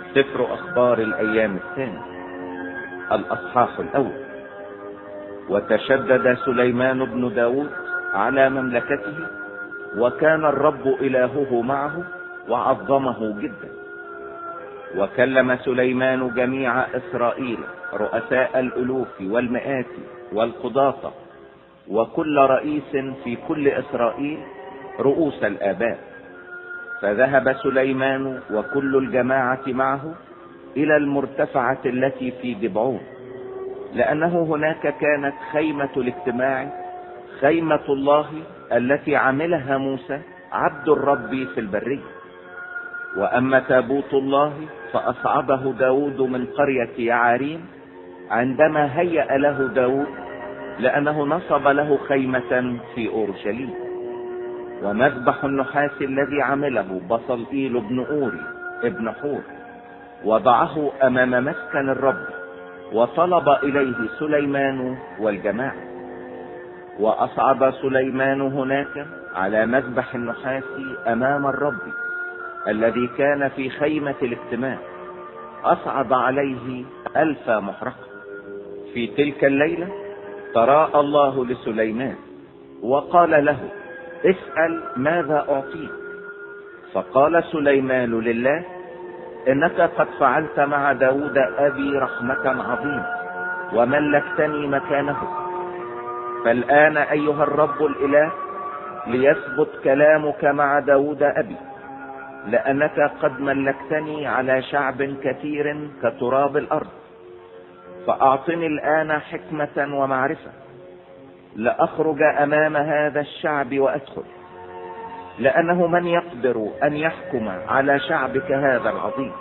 سفر أخبار الأيام الثاني الأصحاح الأول. وتشدد سليمان بن داود على مملكته، وكان الرب إلهه معه وعظمه جدا. وكلم سليمان جميع إسرائيل، رؤساء الألوف والمئات والقضاة وكل رئيس في كل إسرائيل، رؤوس الآباء. فذهب سليمان وكل الجماعة معه إلى المرتفعة التي في جبعون، لأنه هناك كانت خيمة الاجتماع، خيمة الله التي عملها موسى عبد الرب في البرية. وأما تابوت الله فأصعده داود من قرية يعاريم عندما هيأ له داود، لأنه نصب له خيمة في أورشليم. ومذبح النحاس الذي عمله بصلئيل بن أوري ابن حور وضعه أمام مسكن الرب، وطلب إليه سليمان والجماعة. وأصعد سليمان هناك على مذبح النحاس أمام الرب الذي كان في خيمة الاجتماع، أصعد عليه 1000 محرقة. في تلك الليلة تراءى الله لسليمان وقال له: اسأل ماذا أعطيك. فقال سليمان لله: إنك قد فعلت مع داود أبي رحمة عظيمة وملكتني مكانه. فالآن أيها الرب الإله ليثبت كلامك مع داود أبي، لأنك قد ملكتني على شعب كثير كتراب الأرض. فأعطني الآن حكمة ومعرفة لأخرج أمام هذا الشعب وأدخل، لأنه من يقدر أن يحكم على شعبك هذا العظيم.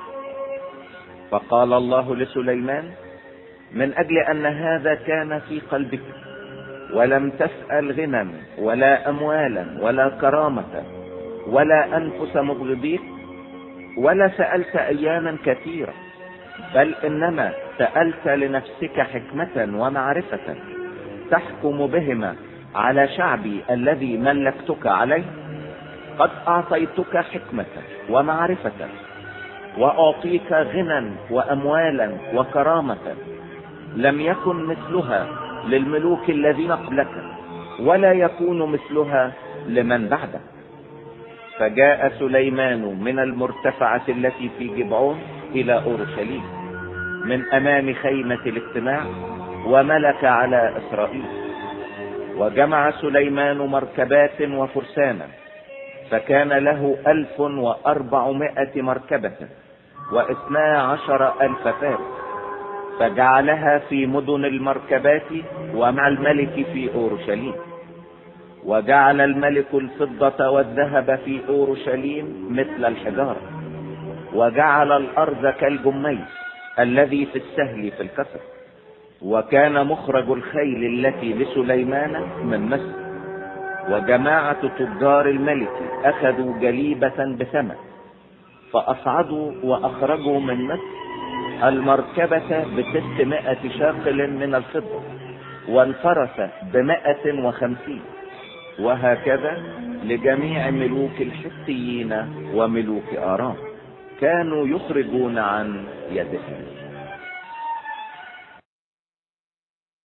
فقال الله لسليمان: من أجل أن هذا كان في قلبك، ولم تسأل غنى ولا أموالا ولا كرامة ولا أنفس مبغضيك، ولا سألت أياما كثيرة، بل إنما سألت لنفسك حكمة ومعرفة تحكم بهما على شعبي الذي ملكتك عليه، قد أعطيتك حكمة ومعرفة، وأعطيك غنى وأموالا وكرامة لم يكن مثلها للملوك الذين قبلك، ولا يكون مثلها لمن بعدك. فجاء سليمان من المرتفعة التي في جبعون إلى أورشليم من أمام خيمة الاجتماع، وملك على إسرائيل. وجمع سليمان مركبات وفرسانا، فكان له 1400 مركبة و12,000 فارس، فجعلها في مدن المركبات ومع الملك في أورشليم. وجعل الملك الفضة والذهب في أورشليم مثل الحجارة، وجعل الأرض كالجميز الذي في السهل في الكسر. وكان مخرج الخيل التي لسليمان من مصر. وجماعة تجار الملك أخذوا جليبة بثمن، فأصعدوا وأخرجوا من مصر المركبة ب600 شاقل من الفضة، والفرس ب150، وهكذا لجميع ملوك الحثيين وملوك آرام كانوا يخرجون عن يدهم.